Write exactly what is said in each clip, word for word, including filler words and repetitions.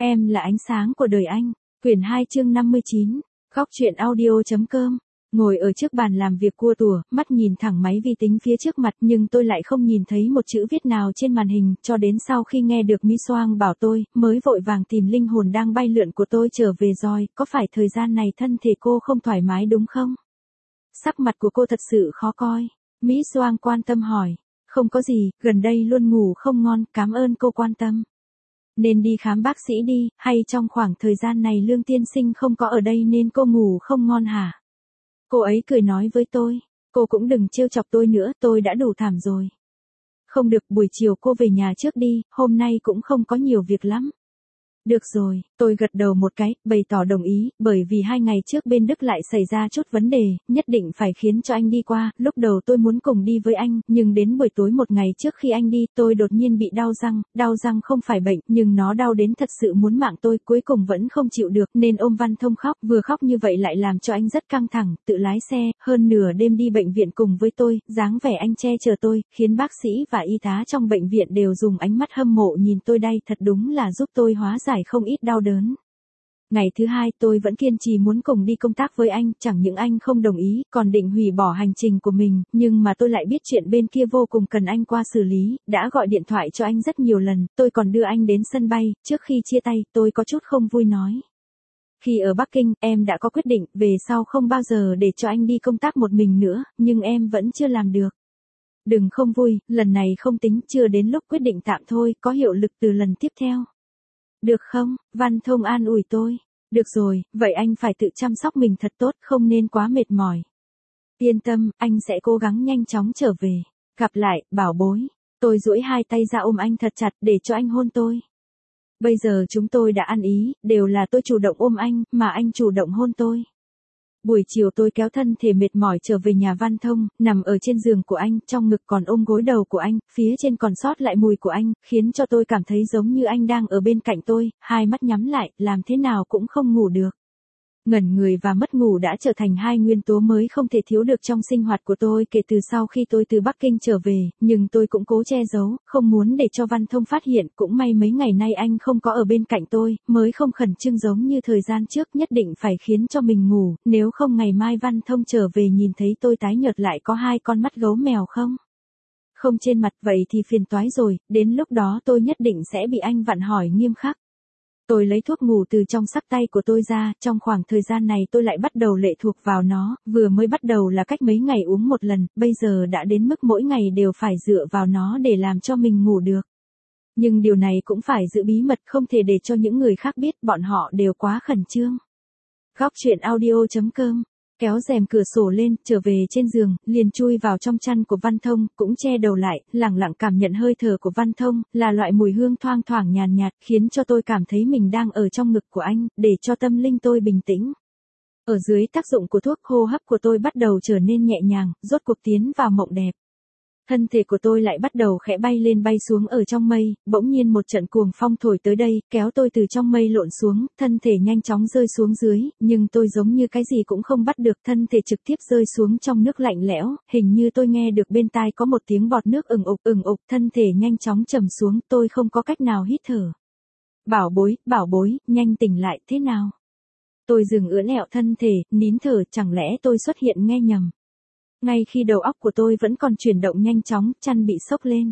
Em là ánh sáng của đời anh. Quyển hai chương năm mươi chín. Góc truyện audio.com. Ngồi ở trước bàn làm việc cua tủa, mắt nhìn thẳng máy vi tính phía trước mặt nhưng tôi lại không nhìn thấy một chữ viết nào trên màn hình, cho đến sau khi nghe được Mi Soang bảo tôi, mới vội vàng tìm linh hồn đang bay lượn của tôi trở về rồi, có phải thời gian này thân thể cô không thoải mái đúng không? Sắc mặt của cô thật sự khó coi. Mi Soang quan tâm hỏi. Không có gì, gần đây luôn ngủ không ngon, cảm ơn cô quan tâm. Nên đi khám bác sĩ đi, hay trong khoảng thời gian này Lương tiên sinh không có ở đây nên cô ngủ không ngon hả? Cô ấy cười nói với tôi, cô cũng đừng trêu chọc tôi nữa, tôi đã đủ thảm rồi. Không được, buổi chiều cô về nhà trước đi, hôm nay cũng không có nhiều việc lắm. Được rồi, tôi gật đầu một cái, bày tỏ đồng ý, bởi vì hai ngày trước bên Đức lại xảy ra chút vấn đề, nhất định phải khiến cho anh đi qua, lúc đầu tôi muốn cùng đi với anh, nhưng đến buổi tối một ngày trước khi anh đi, tôi đột nhiên bị đau răng, đau răng không phải bệnh, nhưng nó đau đến thật sự muốn mạng tôi, cuối cùng vẫn không chịu được, nên ôm Văn Thông khóc, vừa khóc như vậy lại làm cho anh rất căng thẳng, tự lái xe, hơn nửa đêm đi bệnh viện cùng với tôi, dáng vẻ anh che chở tôi, khiến bác sĩ và y tá trong bệnh viện đều dùng ánh mắt hâm mộ nhìn tôi đây, thật đúng là giúp tôi hóa giải không ít đau đớn. Ngày thứ hai tôi vẫn kiên trì muốn cùng đi công tác với anh, chẳng những anh không đồng ý, còn định hủy bỏ hành trình của mình, nhưng mà tôi lại biết chuyện bên kia vô cùng cần anh qua xử lý, đã gọi điện thoại cho anh rất nhiều lần, tôi còn đưa anh đến sân bay, trước khi chia tay, tôi có chút không vui nói. Khi ở Bắc Kinh, em đã có quyết định, về sau không bao giờ để cho anh đi công tác một mình nữa, nhưng em vẫn chưa làm được. Đừng không vui, lần này không tính, chưa đến lúc quyết định tạm thôi, có hiệu lực từ lần tiếp theo. Được không? Văn Thông an ủi tôi. Được rồi, vậy anh phải tự chăm sóc mình thật tốt, không nên quá mệt mỏi. Yên tâm, anh sẽ cố gắng nhanh chóng trở về. Gặp lại, bảo bối. Tôi duỗi hai tay ra ôm anh thật chặt để cho anh hôn tôi. Bây giờ chúng tôi đã ăn ý, đều là tôi chủ động ôm anh, mà anh chủ động hôn tôi. Buổi chiều tôi kéo thân thể mệt mỏi trở về nhà Văn Thông, nằm ở trên giường của anh, trong ngực còn ôm gối đầu của anh, phía trên còn sót lại mùi của anh, khiến cho tôi cảm thấy giống như anh đang ở bên cạnh tôi, hai mắt nhắm lại, làm thế nào cũng không ngủ được. Ngẩn người và mất ngủ đã trở thành hai nguyên tố mới không thể thiếu được trong sinh hoạt của tôi kể từ sau khi tôi từ Bắc Kinh trở về, nhưng tôi cũng cố che giấu, không muốn để cho Văn Thông phát hiện, cũng may mấy ngày nay anh không có ở bên cạnh tôi, mới không khẩn trương giống như thời gian trước, nhất định phải khiến cho mình ngủ, nếu không ngày mai Văn Thông trở về nhìn thấy tôi tái nhợt lại có hai con mắt gấu mèo không? Không trên mặt vậy thì phiền toái rồi, đến lúc đó tôi nhất định sẽ bị anh vặn hỏi nghiêm khắc. Tôi lấy thuốc ngủ từ trong sắc tay của tôi ra, trong khoảng thời gian này tôi lại bắt đầu lệ thuộc vào nó, vừa mới bắt đầu là cách mấy ngày uống một lần, bây giờ đã đến mức mỗi ngày đều phải dựa vào nó để làm cho mình ngủ được. Nhưng điều này cũng phải giữ bí mật, không thể để cho những người khác biết, bọn họ đều quá khẩn trương. Góc truyện audio.com. Kéo rèm cửa sổ lên, trở về trên giường, liền chui vào trong chăn của Văn Thông, cũng che đầu lại, lẳng lặng cảm nhận hơi thở của Văn Thông, là loại mùi hương thoang thoảng nhàn nhạt, khiến cho tôi cảm thấy mình đang ở trong ngực của anh, để cho tâm linh tôi bình tĩnh. Ở dưới tác dụng của thuốc, hô hấp của tôi bắt đầu trở nên nhẹ nhàng, rốt cuộc tiến vào mộng đẹp. Thân thể của tôi lại bắt đầu khẽ bay lên bay xuống ở trong mây, bỗng nhiên một trận cuồng phong thổi tới đây, kéo tôi từ trong mây lộn xuống, thân thể nhanh chóng rơi xuống dưới, nhưng tôi giống như cái gì cũng không bắt được, thân thể trực tiếp rơi xuống trong nước lạnh lẽo, hình như tôi nghe được bên tai có một tiếng bọt nước ừng ục ừng ục, thân thể nhanh chóng trầm xuống, tôi không có cách nào hít thở. Bảo bối, bảo bối, nhanh tỉnh lại, thế nào? Tôi dừng ưỡn ẹo thân thể, nín thở, chẳng lẽ tôi xuất hiện nghe nhầm? Ngay khi đầu óc của tôi vẫn còn chuyển động nhanh chóng, chăn bị sốc lên.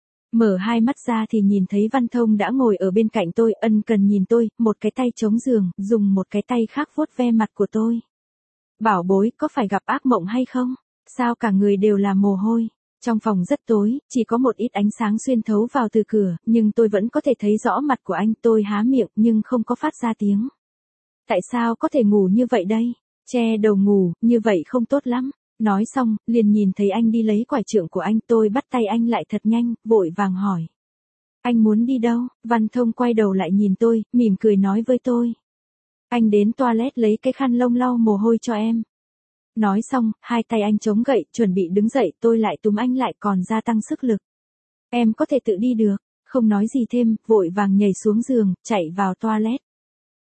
Mở hai mắt ra thì nhìn thấy Văn Thông đã ngồi ở bên cạnh tôi, ân cần nhìn tôi, một cái tay chống giường, dùng một cái tay khác vuốt ve mặt của tôi. Bảo bối, có phải gặp ác mộng hay không? Sao cả người đều là mồ hôi? Trong phòng rất tối, chỉ có một ít ánh sáng xuyên thấu vào từ cửa, nhưng tôi vẫn có thể thấy rõ mặt của anh, tôi há miệng nhưng không có phát ra tiếng. Tại sao có thể ngủ như vậy đây? Che đầu ngủ, như vậy không tốt lắm. Nói xong, liền nhìn thấy anh đi lấy quải trượng của anh, tôi bắt tay anh lại thật nhanh, vội vàng hỏi. Anh muốn đi đâu? Văn Thông quay đầu lại nhìn tôi, mỉm cười nói với tôi. Anh đến toilet lấy cái khăn lông lau mồ hôi cho em. Nói xong, hai tay anh chống gậy, chuẩn bị đứng dậy, tôi lại túm anh lại còn gia tăng sức lực. Em có thể tự đi được, không nói gì thêm, vội vàng nhảy xuống giường, chạy vào toilet.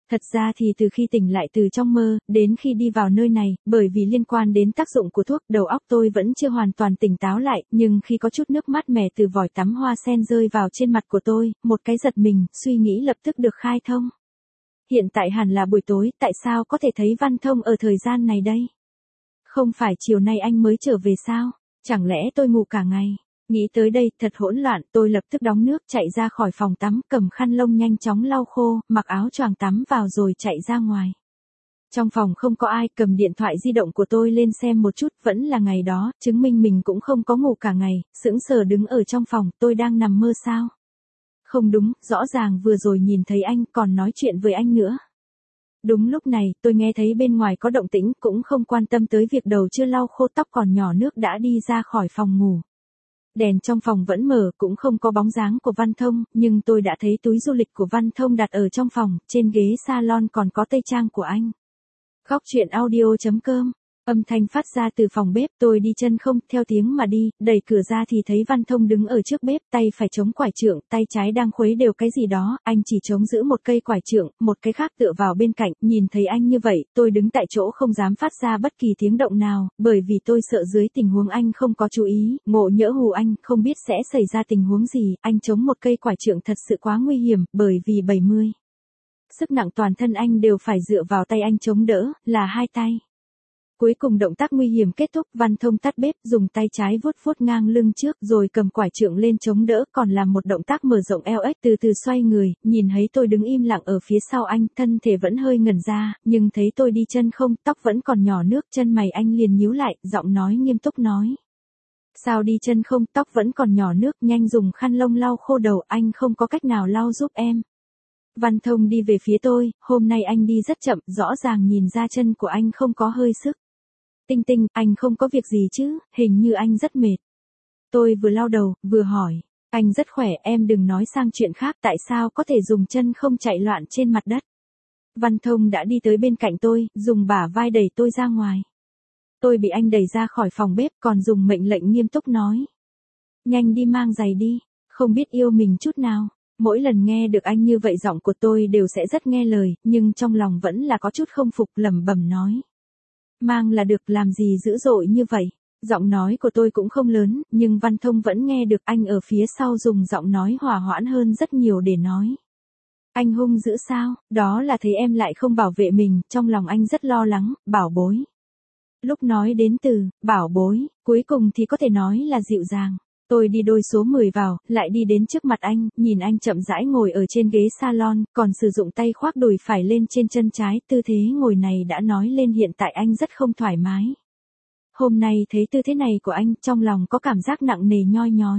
Thật ra thì từ khi tỉnh lại từ trong mơ, đến khi đi vào nơi này, bởi vì liên quan đến tác dụng của thuốc, đầu óc tôi vẫn chưa hoàn toàn tỉnh táo lại, nhưng khi có chút nước mát mẻ từ vòi tắm hoa sen rơi vào trên mặt của tôi, một cái giật mình, suy nghĩ lập tức được khai thông. Hiện tại hẳn là buổi tối, tại sao có thể thấy Văn Thông ở thời gian này đây? Không phải chiều nay anh mới trở về sao? Chẳng lẽ tôi ngủ cả ngày? Nghĩ tới đây, thật hỗn loạn, tôi lập tức đóng nước chạy ra khỏi phòng tắm, cầm khăn lông nhanh chóng lau khô, mặc áo choàng tắm vào rồi chạy ra ngoài. Trong phòng không có ai, cầm điện thoại di động của tôi lên xem một chút, vẫn là ngày đó, chứng minh mình cũng không có ngủ cả ngày, sững sờ đứng ở trong phòng, tôi đang nằm mơ sao? Không đúng, rõ ràng vừa rồi nhìn thấy anh, còn nói chuyện với anh nữa. Đúng lúc này, tôi nghe thấy bên ngoài có động tĩnh, cũng không quan tâm tới việc đầu chưa lau khô tóc còn nhỏ nước đã đi ra khỏi phòng ngủ. Đèn trong phòng vẫn mở, cũng không có bóng dáng của Văn Thông, nhưng tôi đã thấy túi du lịch của Văn Thông đặt ở trong phòng, trên ghế salon còn có tây trang của anh. Góc chuyện audio chấm com. Âm thanh phát ra từ phòng bếp, tôi đi chân không, theo tiếng mà đi, đẩy cửa ra thì thấy Văn Thông đứng ở trước bếp, tay phải chống quải trượng, tay trái đang khuấy đều cái gì đó, anh chỉ chống giữ một cây quải trượng, một cái khác tựa vào bên cạnh, nhìn thấy anh như vậy, tôi đứng tại chỗ không dám phát ra bất kỳ tiếng động nào, bởi vì tôi sợ dưới tình huống anh không có chú ý, ngộ nhỡ hù anh, không biết sẽ xảy ra tình huống gì, anh chống một cây quải trượng thật sự quá nguy hiểm, bởi vì bảy mươi. Sức nặng toàn thân anh đều phải dựa vào tay anh chống đỡ, là hai tay. Cuối cùng động tác nguy hiểm kết thúc, Văn Thông tắt bếp, dùng tay trái vuốt vuốt ngang lưng trước rồi cầm quải trượng lên chống đỡ, còn làm một động tác mở rộng eo ếch, từ từ xoay người, nhìn thấy tôi đứng im lặng ở phía sau anh, thân thể vẫn hơi ngẩn ra, nhưng thấy tôi đi chân không, tóc vẫn còn nhỏ nước, chân mày anh liền nhíu lại, giọng nói nghiêm túc nói. Sao đi chân không, tóc vẫn còn nhỏ nước, nhanh dùng khăn lông lau khô đầu, anh không có cách nào lau giúp em. Văn Thông đi về phía tôi, hôm nay anh đi rất chậm, rõ ràng nhìn ra chân của anh không có hơi sức. Tinh Tinh, anh không có việc gì chứ, hình như anh rất mệt. Tôi vừa lau đầu, vừa hỏi, anh rất khỏe, em đừng nói sang chuyện khác, tại sao có thể dùng chân không chạy loạn trên mặt đất. Văn Thông đã đi tới bên cạnh tôi, dùng bả vai đẩy tôi ra ngoài. Tôi bị anh đẩy ra khỏi phòng bếp, còn dùng mệnh lệnh nghiêm túc nói. Nhanh đi mang giày đi, không biết yêu mình chút nào. Mỗi lần nghe được anh như vậy giọng của tôi đều sẽ rất nghe lời, nhưng trong lòng vẫn là có chút không phục, lẩm bẩm nói. Mang là được, làm gì dữ dội như vậy. Giọng nói của tôi cũng không lớn, nhưng Văn Thông vẫn nghe được, anh ở phía sau dùng giọng nói hòa hoãn hơn rất nhiều để nói. Anh hung dữ sao, đó là thấy em lại không bảo vệ mình, trong lòng anh rất lo lắng, bảo bối. Lúc nói đến từ, bảo bối, cuối cùng thì có thể nói là dịu dàng. Tôi đi đôi số mười vào, lại đi đến trước mặt anh, nhìn anh chậm rãi ngồi ở trên ghế salon, còn sử dụng tay khoác đùi phải lên trên chân trái, tư thế ngồi này đã nói lên hiện tại anh rất không thoải mái. Hôm nay thấy tư thế này của anh, trong lòng có cảm giác nặng nề nhoi nhói.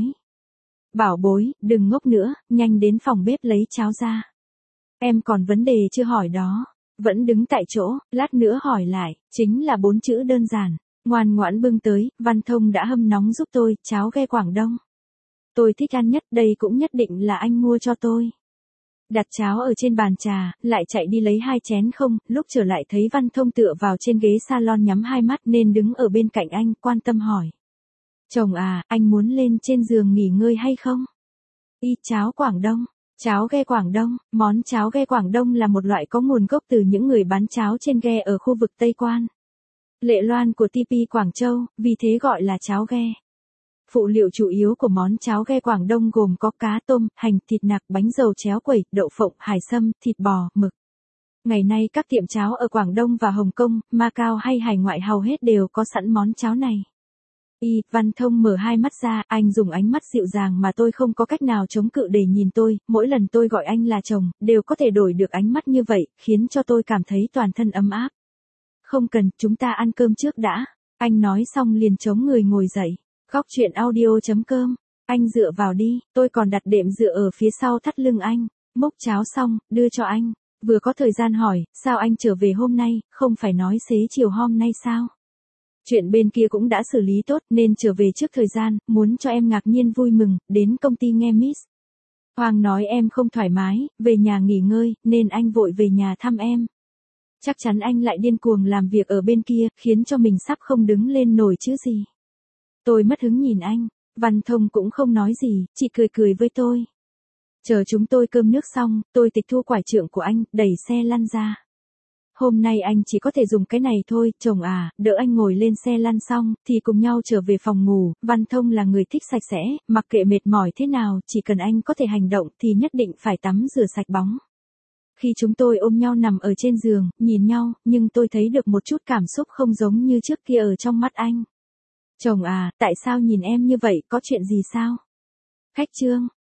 Bảo bối, đừng ngốc nữa, nhanh đến phòng bếp lấy cháo ra. Em còn vấn đề chưa hỏi đó, vẫn đứng tại chỗ, lát nữa hỏi lại, chính là bốn chữ đơn giản. Ngoan ngoãn bưng tới, Văn Thông đã hâm nóng giúp tôi, cháo ghe Quảng Đông. Tôi thích ăn nhất, đây cũng nhất định là anh mua cho tôi. Đặt cháo ở trên bàn trà, lại chạy đi lấy hai chén không, lúc trở lại thấy Văn Thông tựa vào trên ghế salon nhắm hai mắt nên đứng ở bên cạnh anh, quan tâm hỏi. Chồng à, anh muốn lên trên giường nghỉ ngơi hay không? Y cháo Quảng Đông. Cháo ghe Quảng Đông, món cháo ghe Quảng Đông là một loại có nguồn gốc từ những người bán cháo trên ghe ở khu vực Tây Quan. Lệ Loan của tê pê Quảng Châu, vì thế gọi là cháo ghe. Phụ liệu chủ yếu của món cháo ghe Quảng Đông gồm có cá tôm, hành, thịt nạc, bánh dầu chéo quẩy, đậu phộng, hải sâm, thịt bò, mực. Ngày nay các tiệm cháo ở Quảng Đông và Hồng Kông, Macau hay hải ngoại hầu hết đều có sẵn món cháo này. Y, Văn Thông mở hai mắt ra, anh dùng ánh mắt dịu dàng mà tôi không có cách nào chống cự để nhìn tôi, mỗi lần tôi gọi anh là chồng, đều có thể đổi được ánh mắt như vậy, khiến cho tôi cảm thấy toàn thân ấm áp. Không cần, chúng ta ăn cơm trước đã. Anh nói xong liền chống người ngồi dậy. Góc chuyện audio chấm com. Anh dựa vào đi, tôi còn đặt đệm dựa ở phía sau thắt lưng anh. Múc cháo xong, đưa cho anh. Vừa có thời gian hỏi, sao anh trở về hôm nay, không phải nói xế chiều hôm nay sao? Chuyện bên kia cũng đã xử lý tốt nên trở về trước thời gian, muốn cho em ngạc nhiên vui mừng, đến công ty nghe Miss Hoàng nói em không thoải mái, về nhà nghỉ ngơi, nên anh vội về nhà thăm em. Chắc chắn anh lại điên cuồng làm việc ở bên kia, khiến cho mình sắp không đứng lên nổi chứ gì. Tôi mất hứng nhìn anh, Văn Thông cũng không nói gì, chỉ cười cười với tôi. Chờ chúng tôi cơm nước xong, tôi tịch thu quải trượng của anh, đẩy xe lăn ra. Hôm nay anh chỉ có thể dùng cái này thôi, chồng à, đỡ anh ngồi lên xe lăn xong, thì cùng nhau trở về phòng ngủ. Văn Thông là người thích sạch sẽ, mặc kệ mệt mỏi thế nào, chỉ cần anh có thể hành động thì nhất định phải tắm rửa sạch bóng. Khi chúng tôi ôm nhau nằm ở trên giường, nhìn nhau, nhưng tôi thấy được một chút cảm xúc không giống như trước kia ở trong mắt anh. Chồng à, tại sao nhìn em như vậy, có chuyện gì sao? Khách Trương,